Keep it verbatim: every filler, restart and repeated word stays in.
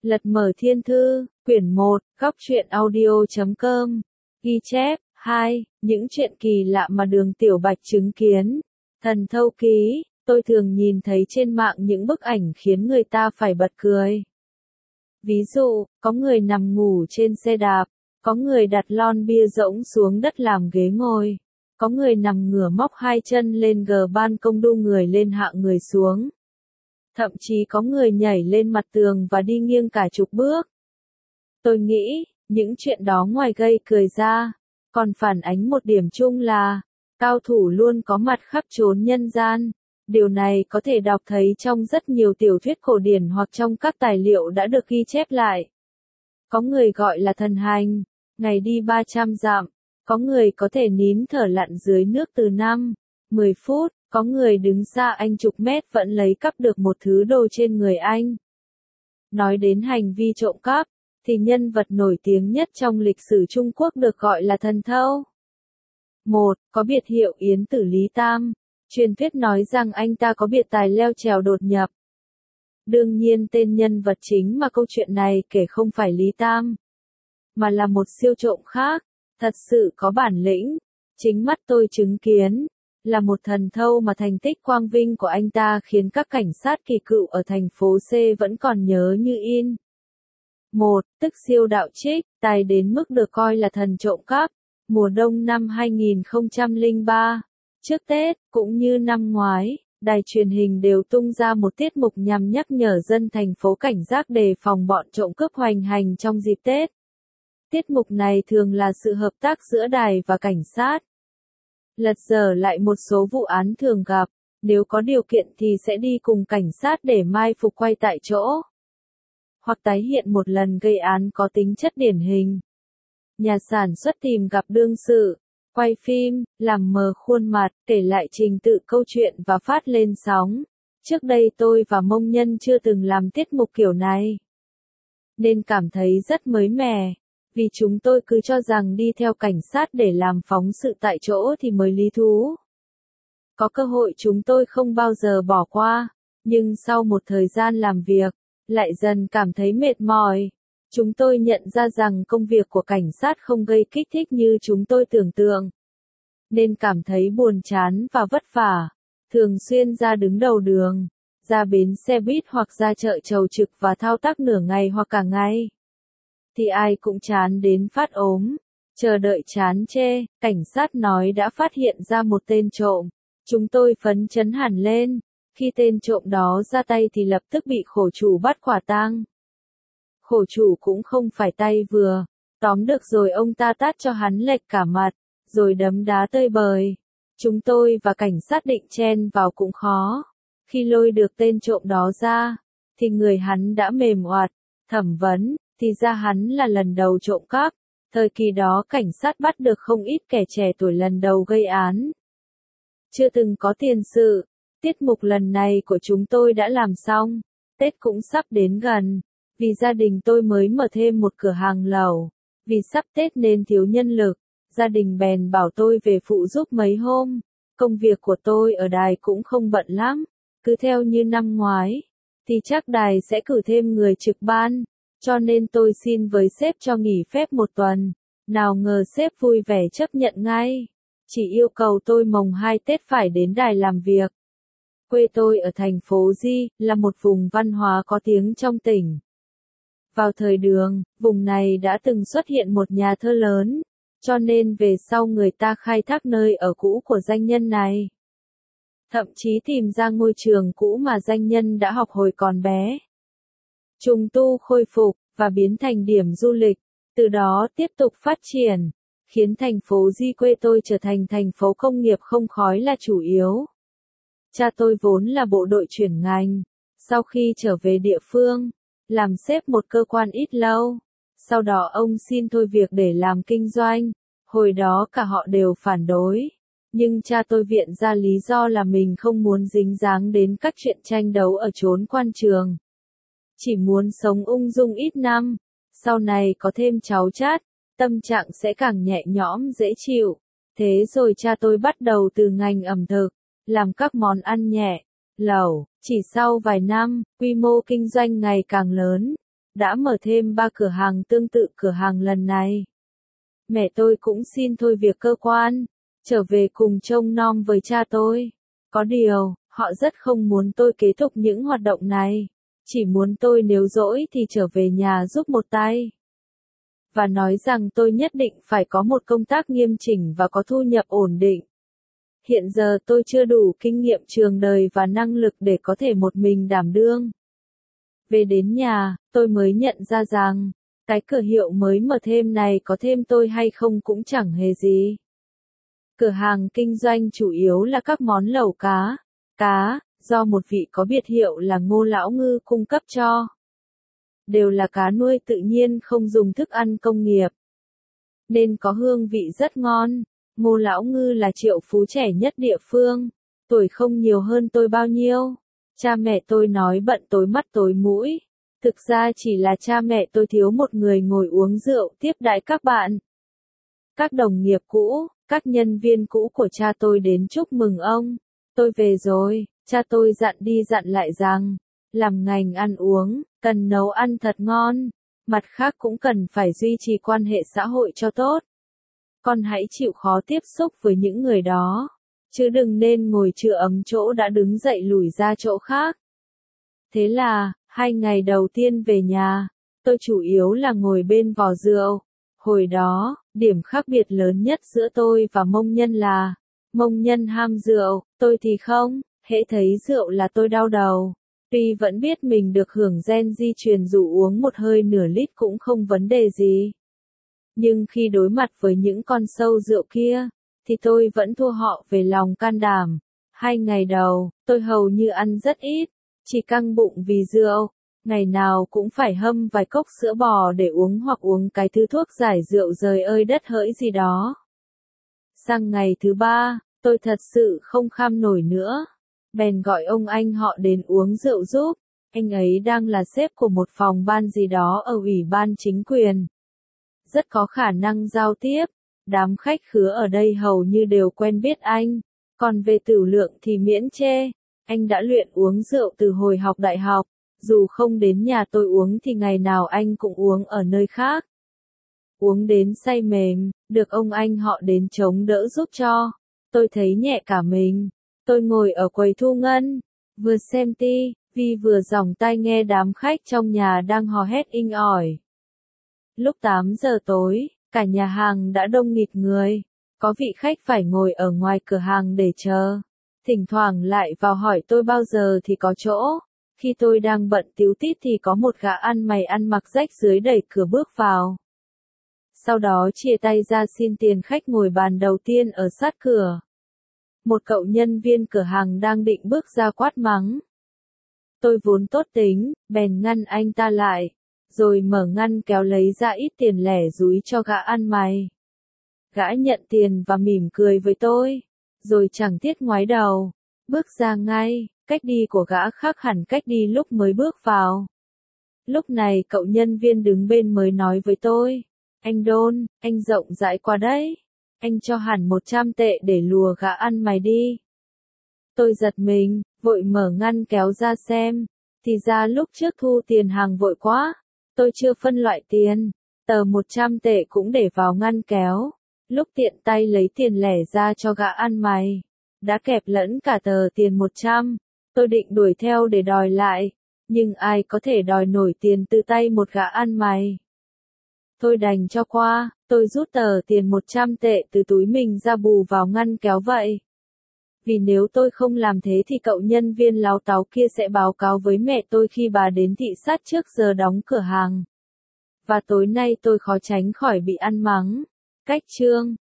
Lật mở thiên thư, quyển một, góc truyện audio chấm com, ghi chép, hai, những chuyện kỳ lạ mà Đường Tiểu Bạch chứng kiến. Thần Thâu Ký, tôi thường nhìn thấy trên mạng những bức ảnh khiến người ta phải bật cười. Ví dụ, có người nằm ngủ trên xe đạp, có người đặt lon bia rỗng xuống đất làm ghế ngồi, có người nằm ngửa móc hai chân lên gờ ban công đu người lên hạ người xuống. Thậm chí có người nhảy lên mặt tường và đi nghiêng cả chục bước. Tôi nghĩ, những chuyện đó ngoài gây cười ra, còn phản ánh một điểm chung là, cao thủ luôn có mặt khắp chốn nhân gian. Điều này có thể đọc thấy trong rất nhiều tiểu thuyết cổ điển hoặc trong các tài liệu đã được ghi chép lại. Có người gọi là thần hành, ngày đi ba trăm dặm, có người có thể nín thở lặn dưới nước từ năm, mười phút, có người đứng xa anh chục mét vẫn lấy cắp được một thứ đồ trên người anh. Nói đến hành vi trộm cắp, thì nhân vật nổi tiếng nhất trong lịch sử Trung Quốc được gọi là thần thâu. một. Có biệt hiệu Yến Tử Lý Tam. Truyền thuyết nói rằng anh ta có biệt tài leo trèo đột nhập. Đương nhiên tên nhân vật chính mà câu chuyện này kể không phải Lý Tam, mà là một siêu trộm khác, thật sự có bản lĩnh. Chính mắt tôi chứng kiến, là một thần thâu mà thành tích quang vinh của anh ta khiến các cảnh sát kỳ cựu ở thành phố C vẫn còn nhớ như in. một. Tức siêu đạo trích, tài đến mức được coi là thần trộm cắp. Mùa đông năm hai nghìn không trăm lẻ ba, trước Tết, cũng như năm ngoái, đài truyền hình đều tung ra một tiết mục nhằm nhắc nhở dân thành phố cảnh giác đề phòng bọn trộm cướp hoành hành trong dịp Tết. Tiết mục này thường là sự hợp tác giữa đài và cảnh sát. Lật dở lại một số vụ án thường gặp, nếu có điều kiện thì sẽ đi cùng cảnh sát để mai phục quay tại chỗ, hoặc tái hiện một lần gây án có tính chất điển hình. Nhà sản xuất tìm gặp đương sự, quay phim, làm mờ khuôn mặt, kể lại trình tự câu chuyện và phát lên sóng. Trước đây tôi và Mông Nhân chưa từng làm tiết mục kiểu này, nên cảm thấy rất mới mẻ, vì chúng tôi cứ cho rằng đi theo cảnh sát để làm phóng sự tại chỗ thì mới lý thú. Có cơ hội chúng tôi không bao giờ bỏ qua, nhưng sau một thời gian làm việc, lại dần cảm thấy mệt mỏi. Chúng tôi nhận ra rằng công việc của cảnh sát không gây kích thích như chúng tôi tưởng tượng, nên cảm thấy buồn chán và vất vả. Thường xuyên ra đứng đầu đường, ra bến xe buýt hoặc ra chợ chầu trực và thao tác nửa ngày hoặc cả ngày, thì ai cũng chán đến phát ốm. Chờ đợi chán chê, cảnh sát nói đã phát hiện ra một tên trộm. Chúng tôi phấn chấn hẳn lên. Khi tên trộm đó ra tay thì lập tức bị khổ chủ bắt quả tang. Khổ chủ cũng không phải tay vừa, tóm được rồi ông ta tát cho hắn lệch cả mặt, rồi đấm đá tơi bời. Chúng tôi và cảnh sát định chen vào cũng khó. Khi lôi được tên trộm đó ra, thì người hắn đã mềm oặt. Thẩm vấn, thì ra hắn là lần đầu trộm cắp. Thời kỳ đó cảnh sát bắt được không ít kẻ trẻ tuổi lần đầu gây án, chưa từng có tiền sự. Tiết mục lần này của chúng tôi đã làm xong. Tết cũng sắp đến gần. Vì gia đình tôi mới mở thêm một cửa hàng lẩu. Vì sắp Tết nên thiếu nhân lực, gia đình bèn bảo tôi về phụ giúp mấy hôm. Công việc của tôi ở đài cũng không bận lắm. Cứ theo như năm ngoái, thì chắc đài sẽ cử thêm người trực ban. Cho nên tôi xin với sếp cho nghỉ phép một tuần. Nào ngờ sếp vui vẻ chấp nhận ngay. Chỉ yêu cầu tôi mồng hai Tết phải đến đài làm việc. Quê tôi ở thành phố Di, là một vùng văn hóa có tiếng trong tỉnh. Vào thời Đường, vùng này đã từng xuất hiện một nhà thơ lớn, cho nên về sau người ta khai thác nơi ở cũ của danh nhân này. Thậm chí tìm ra ngôi trường cũ mà danh nhân đã học hồi còn bé. Trùng tu khôi phục, và biến thành điểm du lịch, từ đó tiếp tục phát triển, khiến thành phố Di quê tôi trở thành thành phố công nghiệp không khói là chủ yếu. Cha tôi vốn là bộ đội chuyển ngành, sau khi trở về địa phương, làm sếp một cơ quan ít lâu. Sau đó ông xin thôi việc để làm kinh doanh. Hồi đó cả họ đều phản đối. Nhưng cha tôi viện ra lý do là mình không muốn dính dáng đến các chuyện tranh đấu ở chốn quan trường. Chỉ muốn sống ung dung ít năm. Sau này có thêm cháu chát, tâm trạng sẽ càng nhẹ nhõm dễ chịu. Thế rồi cha tôi bắt đầu từ ngành ẩm thực, làm các món ăn nhẹ, lẩu. Chỉ sau vài năm, quy mô kinh doanh ngày càng lớn. đã mở thêm ba cửa hàng tương tự cửa hàng lần này. Mẹ tôi cũng xin thôi việc cơ quan, trở về cùng trông nom với cha tôi. Có điều, họ rất không muốn tôi kế tục những hoạt động này, chỉ muốn tôi nếu rỗi thì trở về nhà giúp một tay. Và nói rằng tôi nhất định phải có một công tác nghiêm chỉnh và có thu nhập ổn định. Hiện giờ tôi chưa đủ kinh nghiệm trường đời và năng lực để có thể một mình đảm đương. Về đến nhà, tôi mới nhận ra rằng, cái cửa hiệu mới mở thêm này có thêm tôi hay không cũng chẳng hề gì. Cửa hàng kinh doanh chủ yếu là các món lẩu cá, cá, do một vị có biệt hiệu là Ngô Lão Ngư cung cấp cho. Đều là cá nuôi tự nhiên không dùng thức ăn công nghiệp, nên có hương vị rất ngon. Ngô Lão Ngư là triệu phú trẻ nhất địa phương, tuổi không nhiều hơn tôi bao nhiêu. Cha mẹ tôi nói bận tối mắt tối mũi. Thực ra chỉ là cha mẹ tôi thiếu một người ngồi uống rượu tiếp đãi các bạn. Các đồng nghiệp cũ, các nhân viên cũ của cha tôi đến chúc mừng ông. Tôi về rồi, cha tôi dặn đi dặn lại rằng, làm ngành ăn uống, cần nấu ăn thật ngon. Mặt khác cũng cần phải duy trì quan hệ xã hội cho tốt. Con hãy chịu khó tiếp xúc với những người đó, chứ đừng nên ngồi chưa ấm chỗ đã đứng dậy lùi ra chỗ khác. Thế là, hai ngày đầu tiên về nhà, tôi chủ yếu là ngồi bên vò rượu. Hồi đó, điểm khác biệt lớn nhất giữa tôi và Mông Nhân là, Mông Nhân ham rượu, tôi thì không, hễ thấy rượu là tôi đau đầu. Tuy vẫn biết mình được hưởng gen di truyền dù uống một hơi nửa lít cũng không vấn đề gì. Nhưng khi đối mặt với những con sâu rượu kia, thì tôi vẫn thua họ về lòng can đảm. Hai ngày đầu, tôi hầu như ăn rất ít, chỉ căng bụng vì rượu. Ngày nào cũng phải hâm vài cốc sữa bò để uống hoặc uống cái thứ thuốc giải rượu rời ơi đất hỡi gì đó. Sang ngày thứ ba, tôi thật sự không kham nổi nữa. Bèn gọi ông anh họ đến uống rượu giúp. Anh ấy đang là sếp của một phòng ban gì đó ở ủy ban chính quyền. Rất có khả năng giao tiếp. Đám khách khứa ở đây hầu như đều quen biết anh. Còn về tửu lượng thì miễn chê. Anh đã luyện uống rượu từ hồi học đại học. Dù không đến nhà tôi uống thì ngày nào anh cũng uống ở nơi khác. Uống đến say mềm, được ông anh họ đến chống đỡ giúp cho. Tôi thấy nhẹ cả mình. Tôi ngồi ở quầy thu ngân, vừa xem ti vi vừa dòng tai nghe đám khách trong nhà đang hò hét inh ỏi. Lúc tám giờ tối, cả nhà hàng đã đông nghịt người. Có vị khách phải ngồi ở ngoài cửa hàng để chờ. Thỉnh thoảng lại vào hỏi tôi bao giờ thì có chỗ. Khi tôi đang bận tíu tít thì có một gã ăn mày ăn mặc rách rưới đẩy cửa bước vào. Sau đó chia tay ra xin tiền khách ngồi bàn đầu tiên ở sát cửa. Một cậu nhân viên cửa hàng đang định bước ra quát mắng. Tôi vốn tốt tính, bèn ngăn anh ta lại, rồi mở ngăn kéo lấy ra ít tiền lẻ dúi cho gã ăn mày. Gã nhận tiền và mỉm cười với tôi, rồi chẳng tiếc ngoái đầu, bước ra ngay. Cách đi của gã khác hẳn cách đi lúc mới bước vào. Lúc này cậu nhân viên đứng bên mới nói với tôi, anh Đôn, anh rộng rãi quá đấy, anh cho hẳn một trăm tệ để lùa gã ăn mày đi. Tôi giật mình, vội mở ngăn kéo ra xem, thì ra lúc trước thu tiền hàng vội quá, tôi chưa phân loại tiền, tờ một trăm tệ cũng để vào ngăn kéo, lúc tiện tay lấy tiền lẻ ra cho gã ăn mày, đã kẹp lẫn cả tờ tiền một trăm. Tôi định đuổi theo để đòi lại, nhưng ai có thể đòi nổi tiền từ tay một gã ăn mày. Tôi đành cho qua, tôi rút tờ tiền một trăm tệ từ túi mình ra bù vào ngăn kéo vậy. Vì nếu tôi không làm thế thì cậu nhân viên láo táo kia sẽ báo cáo với mẹ tôi khi bà đến thị sát trước giờ đóng cửa hàng. Và tối nay tôi khó tránh khỏi bị ăn mắng. Cách chương